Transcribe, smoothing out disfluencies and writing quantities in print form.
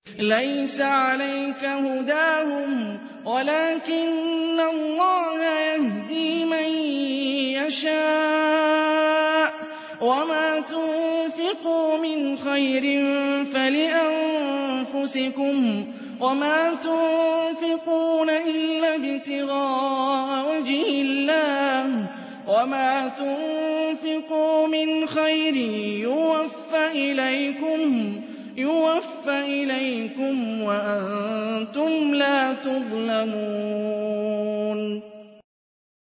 لَيْسَ عَلَيْكَ هُدَاهُمْ وَلَٰكِنَّ اللَّهَ يَهْدِي مَن يَشَاءُ ۗ وَمَا تُنفِقُوا مِنْ خَيْرٍ فَلِأَنفُسِكُمْ ۚ وَمَا تُنفِقُونَ إِلَّا ابْتِغَاءَ وَجْهِ اللَّهِ ۚ وَمَا تُنفِقُوا مِنْ خَيْرٍ يُوَفَّ إِلَيْكُمْ وَأَنتُمْ لَا تُظْلَمُونَ